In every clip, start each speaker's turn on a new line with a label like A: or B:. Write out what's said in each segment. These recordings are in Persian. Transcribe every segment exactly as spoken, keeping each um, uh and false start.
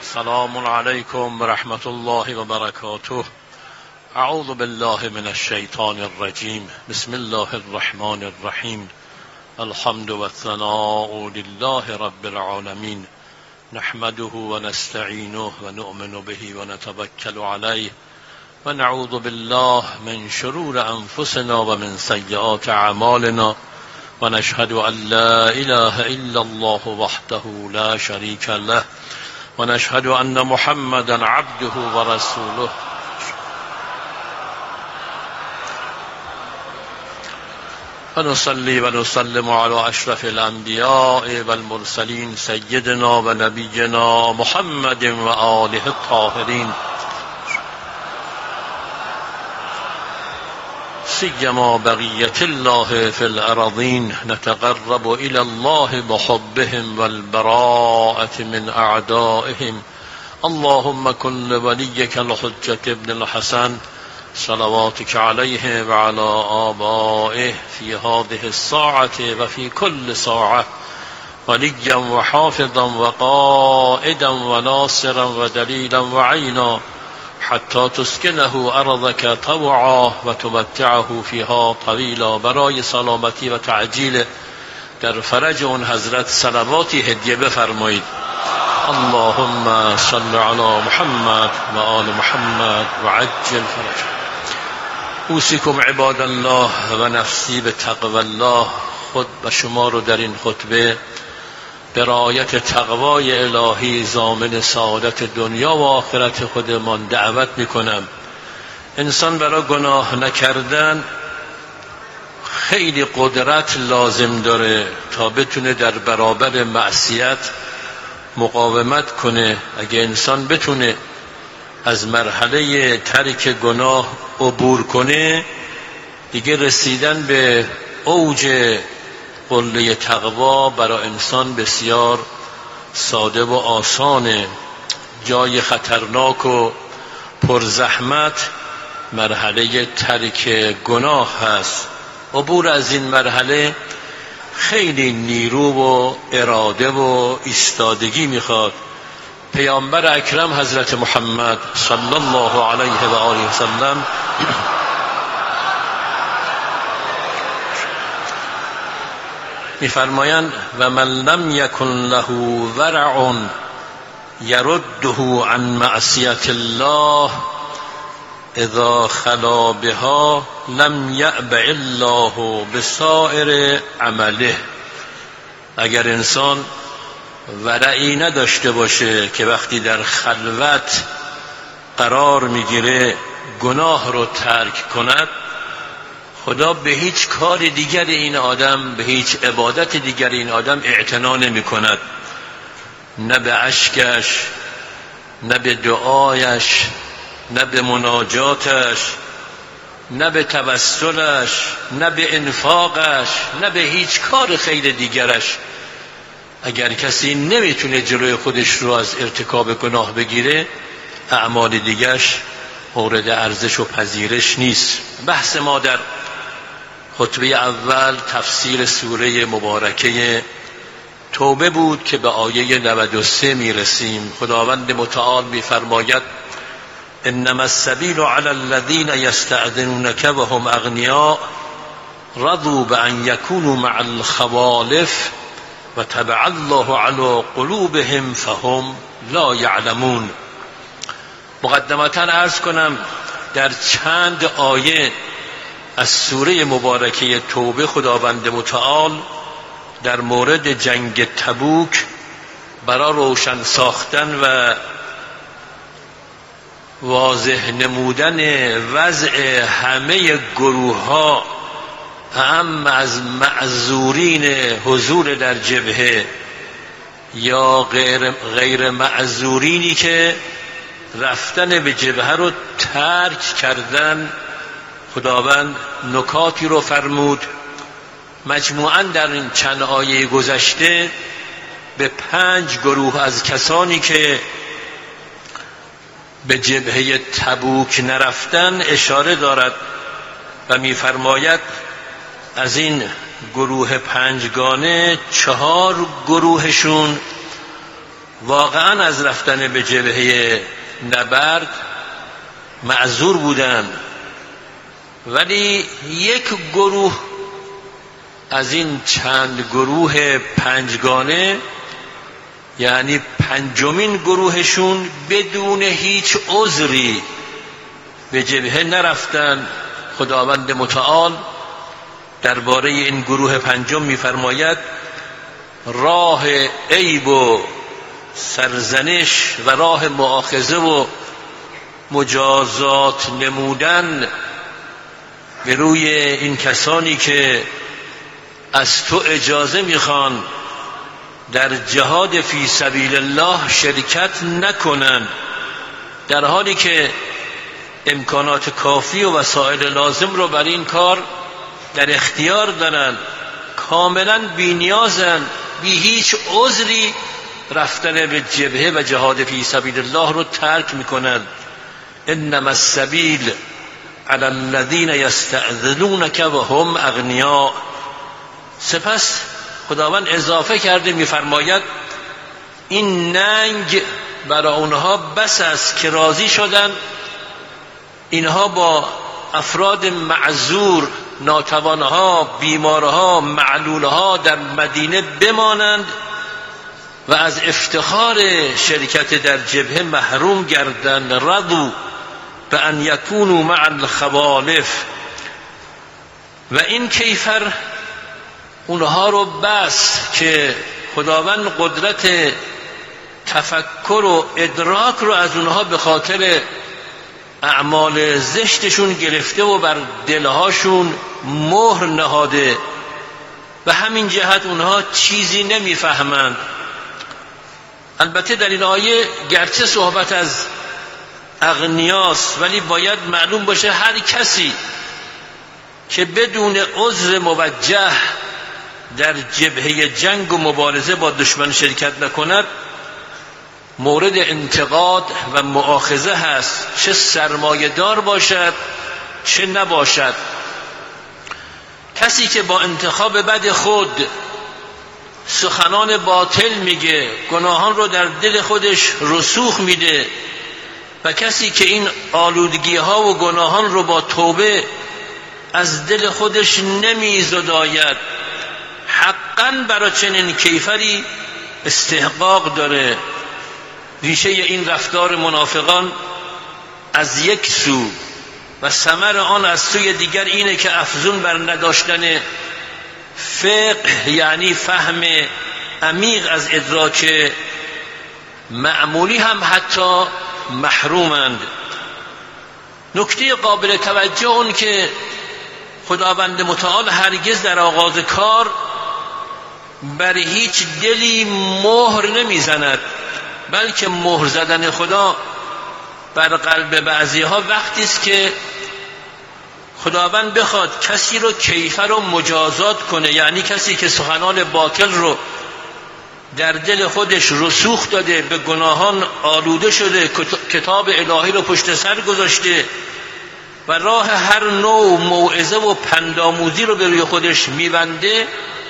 A: السلام علیکم و رحمت الله و برکاته. اعوذ بالله من الشیطان الرجیم. بسم الله الرحمن الرحیم. الحمد و الثناء لله رب العالمین. نحمده و نستعینه و نؤمن به و نتوکل علیه و نعوذ بالله من شرور انفسنا و من سیئات اعمالنا و نشهد ان لا اله الا الله وحده لا شریک له و نشهد ان محمدا عبده و رسوله. و نصلی و نسلم علی اشرف الانبیاء و المرسلین سیدنا و نبینا محمد و آله الطاهرین، سیما بقیة الله فی الارضین. نتقرب الی الله بحبهم والبراءة من اعدائهم. اللهم کن لولیک الحجة ابن الحسن صلواتك علیه و علی آبائه فی هذه الساعة و فی کل ساعة ولیا و حافظا و قائدا و ناصرا و دلیلا و عینا حتی تسکنه ارضك طوعا و تمتعه فیها طویلا. برای سلامتی و تعجیل در فرج اون حضرت صلواتی هدیه بفرمایید. اللهم صل علی محمد و آل محمد و عجل فرج. اوصیکم عباد الله و نفسی به تقوی الله. خود و شما رو در این خطبه به رعایت تقوای الهی ضامن سعادت دنیا و آخرت خودمان دعوت میکنم. انسان برای گناه نکردن خیلی قدرت لازم داره تا بتونه در برابر معصیت مقاومت کنه. اگه انسان بتونه از مرحله ترک گناه عبور کنه، دیگه رسیدن به اوج قله تقوا برای انسان بسیار ساده و آسانه. جای خطرناک و پرزحمت مرحله ترک گناه هست. عبور از این مرحله خیلی نیرو و اراده و ایستادگی میخواد. پیامبر اکرم حضرت محمد صلی الله علیه و آله و سلم میفرمایند و من لم یکن له ورع یرده عن معصیت الله اذا خلا بها لم یأبع الله بسائر عمله. اگر انسان ورعی نداشته باشه که وقتی در خلوت قرار میگیره گناه رو ترک کند، خدا به هیچ کار دیگر این آدم، به هیچ عبادت دیگر این آدم اعتنا نمی کند. نه به اشکش، نه به دعایش، نه به مناجاتش، نه به توسلش، نه به انفاقش، نه به هیچ کار خیر دیگرش. اگر کسی نمیتونه جلوی خودش رو از ارتکاب گناه بگیره، اعمال دیگرش مورد ارزش و پذیرش نیست. بحث ما در خطبه اول تفسیر سوره مبارکه توبه بود که به آیه نود و سه میرسیم. خداوند متعال میفرماید انما السبیل علی الذین یستأذنونک وهم اغنیاء رضوا بأن یکونوا مع الخوالف و طبع الله علی قلوبهم فهم لا یعلمون. مقدمتا عرض کنم در چند آیه از سوره مبارکه توبه خداوند متعال در مورد جنگ تبوک برای روشن ساختن و واضح نمودن وضع همه گروه ها، اهم از معذورین حضور در جبهه یا غیر, غیر معذورینی که رفتن به جبهه رو ترک کردن، خداوند نکاتی رو فرمود. مجموعاً در این چند آیه گذشته به پنج گروه از کسانی که به جبهه تبوک نرفتن اشاره دارد و می‌فرماید از این گروه پنجگانه چهار گروهشون واقعا از رفتن به جبهه نبرد معذور بودند، ولی یک گروه از این چند گروه پنجگانه، یعنی پنجمین گروهشون، بدون هیچ عذری به جبهه نرفتن. خداوند متعال درباره این گروه پنجم می‌فرماید راه عیب و سرزنش و راه مؤاخذه و مجازات نمودن به روی این کسانی که از تو اجازه میخوان در جهاد فی سبیل الله شرکت نکنند، در حالی که امکانات کافی و وسایل لازم رو برای این کار در اختیار دارند، کاملا بی‌نیازند، بی هیچ عذری رفتن به جبهه و جهاد فی سبیل الله رو ترک میکنند. انما السبیل علی الذین یستأذنونک و هم اغنیاء. سپس خداوند اضافه کرده میفرماید این ننگ برای اونها بس است که راضی شدن اینها با افراد معذور، ناتوانها، بیمارها، معلولها در مدینه بمانند و از افتخار شرکت در جبهه محروم گردند. رضوا بأن یکونوا مع الخوالف. و این کیفر اونها رو بس که خداوند قدرت تفکر و ادراک رو از اونها به خاطر اعمال زشتشون گرفته و بر دلهاشون مهر نهاده، و همین جهت اونها چیزی نمیفهمند. البته در این آیه گرچه صحبت از اغنیاست، ولی باید معلوم باشه هر کسی که بدون عذر موجه در جبهه جنگ و مبارزه با دشمن شرکت نکند مورد انتقاد و مؤاخذه هست، چه سرمایه دار باشد چه نباشد. کسی که با انتخاب بد خود سخنان باطل میگه، گناهان رو در دل خودش رسوخ میده، و کسی که این آلودگی ها و گناهان رو با توبه از دل خودش نمیزداید، حقاً برای چنین کیفری استحقاق داره. ریشه این رفتار منافقان از یک سو و ثمر آن از سوی دیگر اینه که افزون بر نداشتن فقه، یعنی فهم عمیق از ادراک معمولی، هم حتی محرومند. نکته قابل توجه اون که خداوند متعال هرگز در آغاز کار بر هیچ دلی مهر نمیزند، بلکه مهر زدن خدا بر قلب بعضی ها وقتی است که خداوند بخواد کسی رو کیفر و مجازات کنه، یعنی کسی که سخنان باطل رو در دل خودش رسوخ داده، به گناهان آلوده شده، کتاب الهی رو پشت سر گذاشته و راه هر نوع موعظه و پندآموزی رو به روی خودش میبنده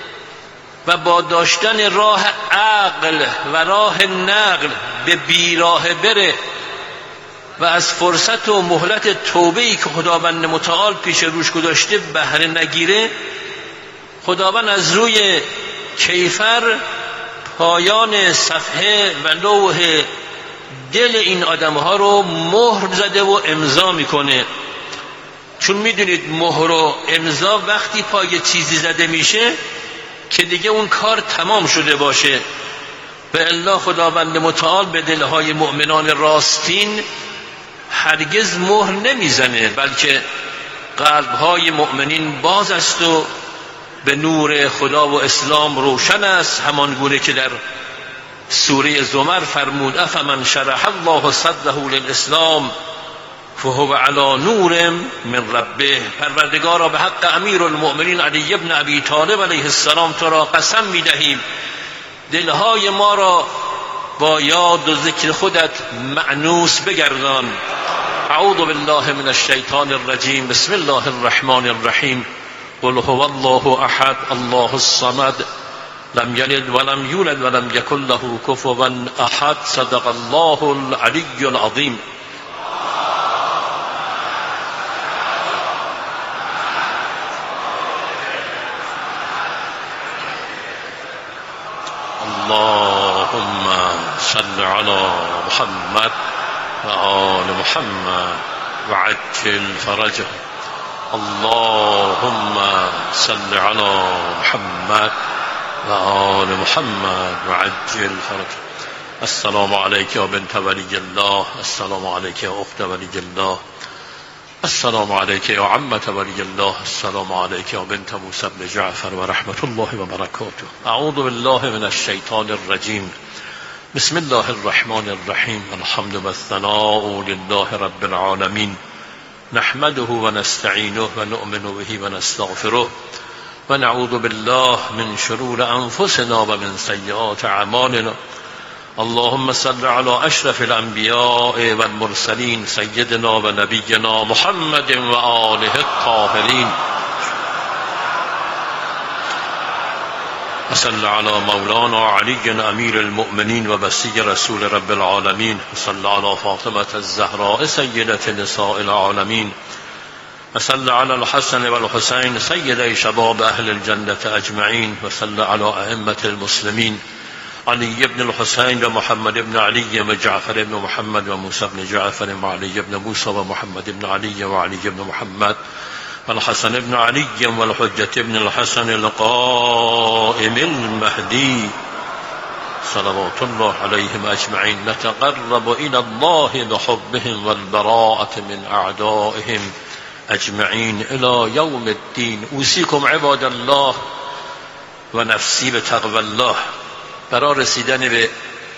A: و با داشتن راه عقل و راه نقل به بیراه بره و از فرصت و مهلت توبه‌ای که خداوند متعال پیش روش گذاشته بهره نگیره، خداوند از روی کیفر پایان صفحه و لوح دل این آدم‌ها رو مهر زده و امضا میکنه. چون میدونید مهر و امضا وقتی پای چیزی زده میشه که دیگه اون کار تمام شده باشه، و الا خداوند متعال به دلهای مؤمنان راستین هرگز مهر نمیزنه، بلکه قلبهای مؤمنین باز است و به نور خدا و اسلام روشن است، همان گونه که در سوره زمر فرمود افمن شرح الله صدره للاسلام فهو علی نور من ربه. پروردگارا به حق امیر المؤمنین علی ابن ابی طالب علیه السلام تو را قسم میدهیم دلهای ما را با یاد و ذکر خودت مأنوس بگردان. اعوذ بالله من الشیطان الرجیم. بسم الله الرحمن الرحیم. قل هو الله احد الله الصمد لم يلد ولم يولد ولم يكن له كفوا أحد. صدق الله العلي العظيم. اللهم صل على محمد وآل محمد وعجل فرجه. اللهم صل على محمد وآل محمد وعجل فرجه. السلام عليك يا بنت ولي الله، السلام عليك يا أخت ولي الله، السلام عليك يا عمة ولي الله، السلام عليك يا بنت موسى بن جعفر ورحمة الله وبركاته. أعوذ بالله من الشيطان الرجيم. بسم الله الرحمن الرحيم. الحمد والثناء لله رب العالمين، نحمده ونستعينه ونؤمن به ونستغفره ونعوذ بالله من شرور أنفسنا ومن سيئات أعمالنا. اللهم صل على أشرف الأنبياء والمرسلين سيدنا ونبينا محمد وآله الطاهرين، وصل على مولانا علي أمير المؤمنين وبسي رسول رب العالمين، وصل على فاطمة الزهراء سيدة نساء العالمين، وصل على الحسن والحسين سيدي شباب أهل الجنة أجمعين، وصل على أئمة المسلمين علي بن الحسين ومحمد بن علي وجعفر بن محمد وموسى بن جعفر وعلي بن موسى ومحمد بن علي وعلي بن محمد والحسن بن علي والحجة بن الحسن القائم المهدي صلوات الله عليهم أجمعين. نتقرب إلى الله بحبهم والبراءة من أعدائهم أجمعين إلى يوم الدين. أوصيكم عباد الله و نفسی به تقوی الله. برای رسیدن به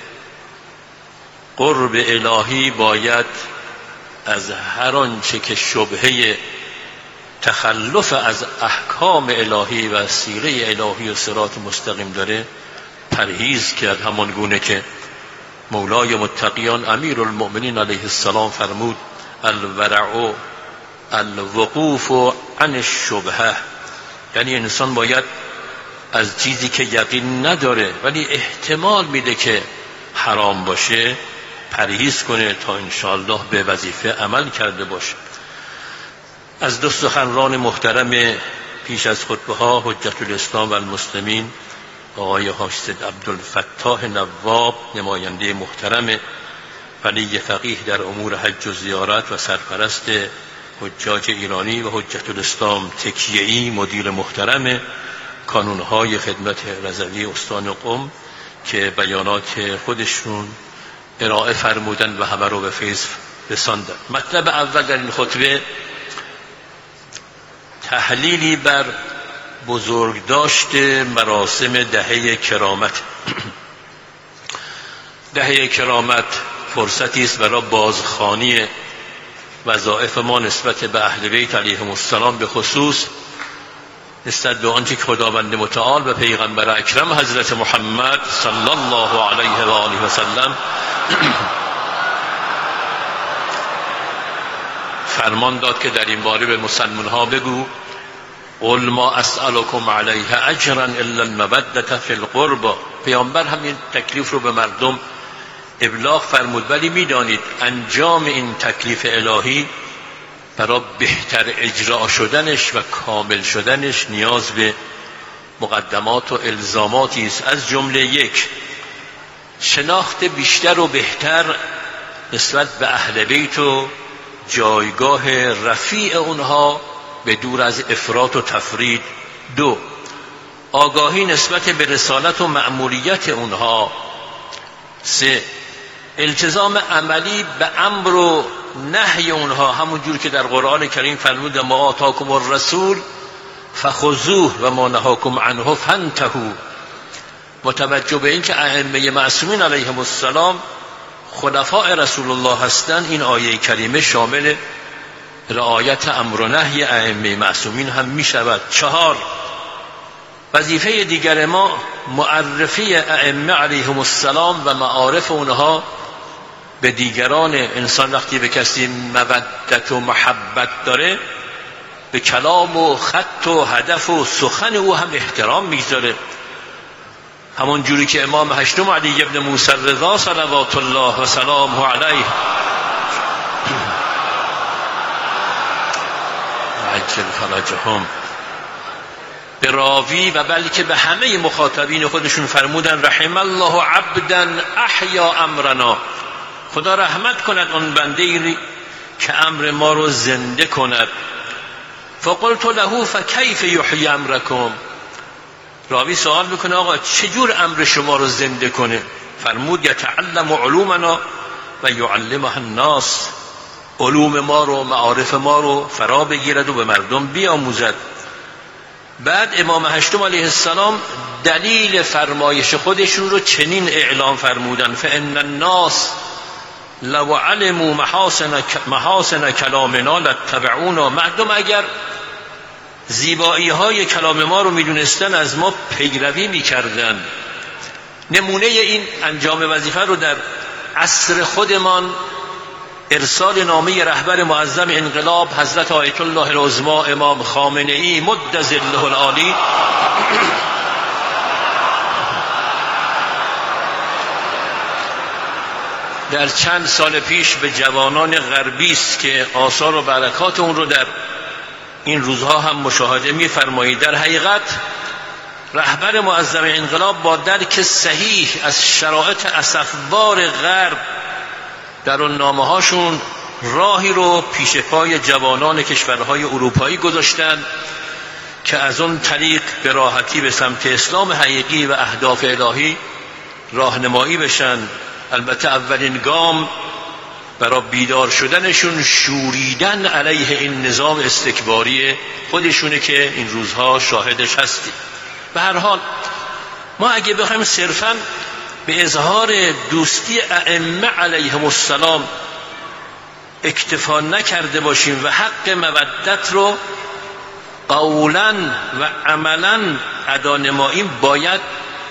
A: قرب الهی باید از هر آنچه که شبهه تخلف از احکام الهی و سیره الهی و صراط مستقیم داره پرهیز کرد، همان گونه که مولای متقیان امیر المؤمنین علیه السلام فرمود الورع الوقوف عن الشبهه، یعنی انسان باید از چیزی که یقین نداره ولی احتمال میده که حرام باشه پرهیز کنه تا انشاءالله به وظیفه عمل کرده باشه. از دو سخنران محترم پیش از خطبه ها حجت الاسلام و المسلمین آقای حافظ عبدالفتاح نواب، نماینده محترم ولی فقیه در امور حج و زیارت و سرپرست حجاج ایرانی و حجت الاسلام تکیه‌ای، مدیر محترم کانونهای خدمت رضوی استان قم که بیانات خودشون ارائه فرمودن و همه رو به فیض رساندن. مطلب اول در این خطبه تحلیلی بر بزرگداشت مراسم دهه کرامت. دهه کرامت فرصتی است برای بازخوانی وظایف ما نسبت به اهل بیت علیهم السلام، به خصوص نسبت به آنچه که خداوند متعال و پیغمبر اکرم حضرت محمد صلی الله علیه و آله و سلم فرمان داد که در این باره به مسلمان ها بگو قل ما اسألكم علیه اجرا الا المودة فی القربى. پیامبر همین تکلیف رو به مردم ابلاغ فرمود، ولی میدانید انجام این تکلیف الهی برای بهتر اجرا شدنش و کامل شدنش نیاز به مقدمات و الزاماتی است، از جمله یک شناخت بیشتر و بهتر نسبت به اهل بیت و جایگاه رفیع اونها به دور از افراط و تفرید. دو آگاهی نسبت به رسالت و مأموریت اونها. سه التزام عملی به امر و نهی اونها، همون جور که در قرآن کریم فرمود ما آتاکم الرسول فخذوه و ما نهاکم عنه فانتهوا. متوجه به این که ائمه معصومین علیهم السلام خلفاء رسول الله هستند، این آیه کریمه شامل رعایت امر و نهی ائمه معصومین هم می شود. چهار وظیفه دیگر ما معرفی ائمه علیهم السلام و معارف اونها به دیگران. انسان وقتی به کسی مودت و محبت داره به کلام و خط و هدف و سخن او هم احترام میذاره. همون جوری که امام هشتم علی ابن موسی رضا صلوات الله و سلامه علیه عجل فرجهم به راوی و بلکه به همه مخاطبین خودشون فرمودن رحم الله عبدا احیا امرنا، خدا رحمت کند اون بنده که امر ما رو زنده کند. فقلت له فکیف یحیی امرکم، راوی سوال میکنه آقا چجور امر شما رو زنده کنه؟ فرمود یتعلم علومنا و یعلمها الناس، علوم ما رو معارف ما رو فرا بگیرد و به مردم بیاموزد. بعد امام هشتم علیه السلام دلیل فرمایش خودشون رو چنین اعلام فرمودن فان الناس لو علموا محاسن محاسن کلامنا لاتبعونا، مردم اگر زیبایی های کلام ما رو میدونستن از ما پیروی میکردن. نمونه این انجام وظیفه رو در عصر خودمان ارسال نامه رهبر معظم انقلاب حضرت آیت الله العظمی امام خامنه ای مد ظله العالی در چند سال پیش به جوانان غربی است که آثار و برکات اون رو در این روزها هم مشاهده می‌فرمایید. در حقیقت رهبر معظم انقلاب با درک صحیح از شرایط اسفبار غرب در اون نامه‌هاشون راهی رو پیش پای جوانان کشورهای اروپایی گذاشتن که از اون طریق به راحتی به سمت اسلام حقیقی و اهداف الهی راهنمایی بشن. البته اولین گام برای بیدار شدنشون شوریدن علیه این نظام استکباری خودشونه که این روزها شاهدش هستیم. به هر حال ما اگه بخوایم صرفاً به اظهار دوستی ائمه علیهم السلام اکتفا نکرده باشیم و حق مودت رو قولاً و عملاً ادا نماییم، باید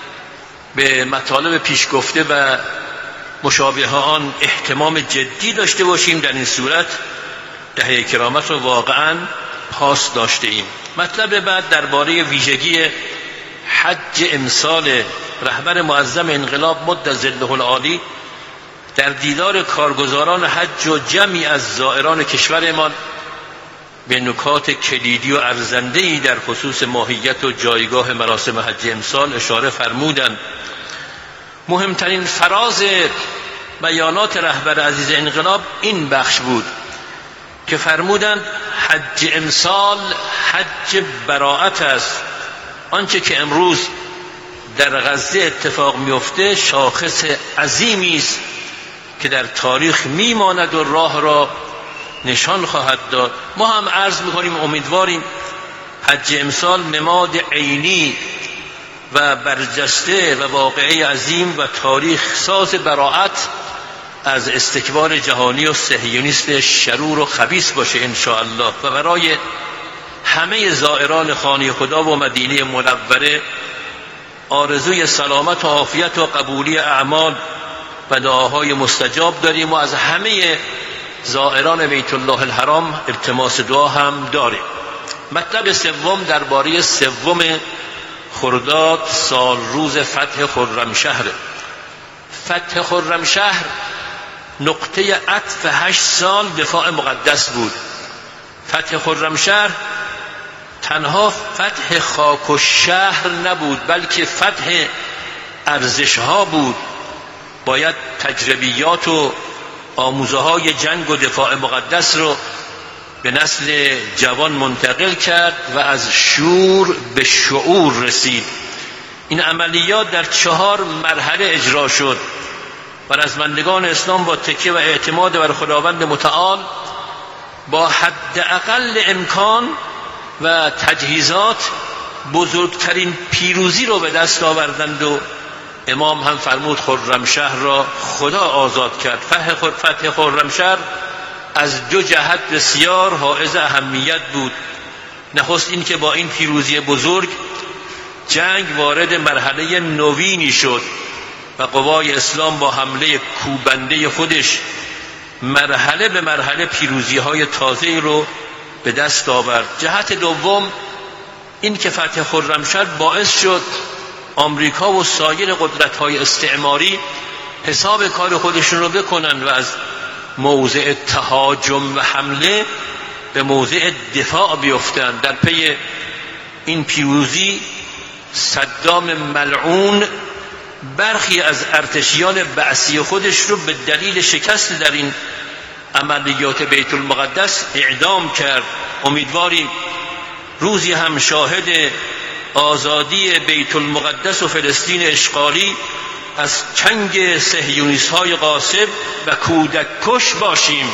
A: به مطالب پیش گفته و مشابه آن اهتمام جدی داشته باشیم. در این صورت دهه کرامت رو واقعاً پاس داشته ایم. مطلب بعد درباره ویژگی حج امسال رهبر معظم انقلاب مد ظله العالی در دیدار کارگزاران حج و جمعی از زائران کشورمان به نکات کلیدی و ارزنده‌ای در خصوص ماهیت و جایگاه مراسم حج امسال اشاره فرمودند. مهمترین فراز بیانات رهبر عزیز انقلاب این بخش بود که فرمودند حج امسال حج براءت است. آنچه که امروز در غزه اتفاق میفته شاخص عظیمی است که در تاریخ میماند و راه را نشان خواهد داد. ما هم عرض میکنیم امیدواریم حج امسال نماد عینی و برجسته و واقعی عظیم و تاریخ ساز براءت از استکبار جهانی و صهیونیست شرور و خبیث باشه انشاءالله و برای همه زائران خانه خدا و مدینه منوره آرزوی سلامت و عافیت و قبولی اعمال و دعاهای مستجاب داریم و از همه زائران بیت الله الحرام التماس دعا هم داریم. مطلب سوم درباره سوم خرداد سال روز فتح خرمشهر. فتح خرمشهر نقطه عطف هشت سال دفاع مقدس بود. فتح خرمشهر تنها فتح خاک و شهر نبود بلکه فتح ارزش‌ها بود. باید تجربیات و آموزه های جنگ و دفاع مقدس رو به نسل جوان منتقل کرد و از شور به شعور رسید. این عملیات در چهار مرحله اجرا شد و رزمندگان اسلام با تکیه و اعتماد بر خداوند متعال با حداقل امکان و تجهیزات بزرگترین پیروزی رو به دست آوردند و امام هم فرمود خرمشهر را خدا آزاد کرد. فتح خرمشهر از دو جهت بسیار حائز اهمیت بود. نخست این که با این پیروزی بزرگ جنگ وارد مرحله نوینی شد و قوای اسلام با حمله کوبنده خودش مرحله به مرحله پیروزی های تازه‌ای رو به دست آورد. جهت دوم این که فتح خرمشهر باعث شد آمریکا و سایر قدرت‌های استعماری حساب کار خودشون رو بکنن و از موضع تهاجم و حمله به موضع دفاع بیفتن. در پی این پیروزی صدام ملعون برخی از ارتشیان بعثی خودش رو به دلیل شکست در این عملیات بیت المقدس اعدام کرد. امیدواریم روزی هم شاهد آزادی بیت المقدس و فلسطین اشغالی از چنگ صهیونیست های غاصب و کودک کش باشیم.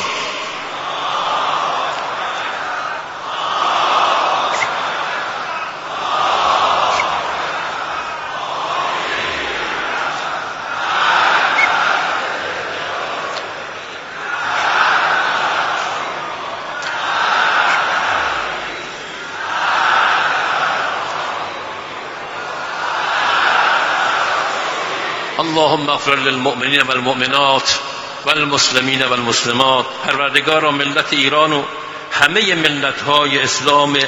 A: اللهم اغفر للمؤمنین والمؤمنات والمسلمین والمسلمات. پروردگارا ملت ایران و همه ملت‌های اسلام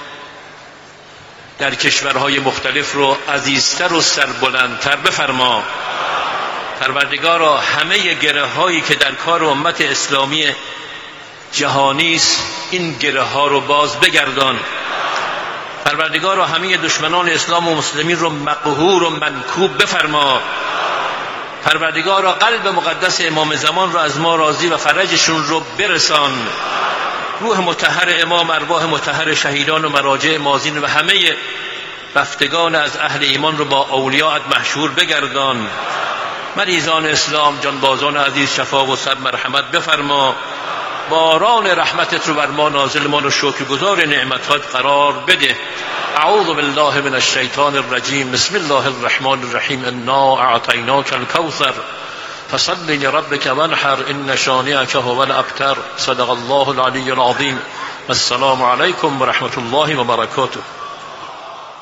A: در کشورهای مختلف رو عزیزتر و سربلندتر بفرما. پروردگارا همه گره هایی که در کار امت اسلامی جهانی است این گره ها رو باز بگردان. پروردگارا همه دشمنان اسلام و مسلمین رو مقهور و منکوب بفرما. پروردگارا قلب مقدس امام زمان رو از ما راضی و فرجشون رو برسان. روح مطهر امام، ارواح مطهر شهیدان و مراجع مازین و همه رفتگان از اهل ایمان رو با اولیاءت محشور بگردان. مریضان اسلام، جانبازان عزیز شفا و صد مرحمت بفرما. باران رحمتت رو بر ما نازل ما رو شکرگزار نعمتات قرار بده. اعوذ بالله من الشیطان الرجیم. بسم الله الرحمن الرحیم. انا اعطیناک الکوثر فصل لربک وانحر ان شانئک هو الابتر. صدق الله العلی العظیم. السلام علیکم و رحمت الله و برکاته.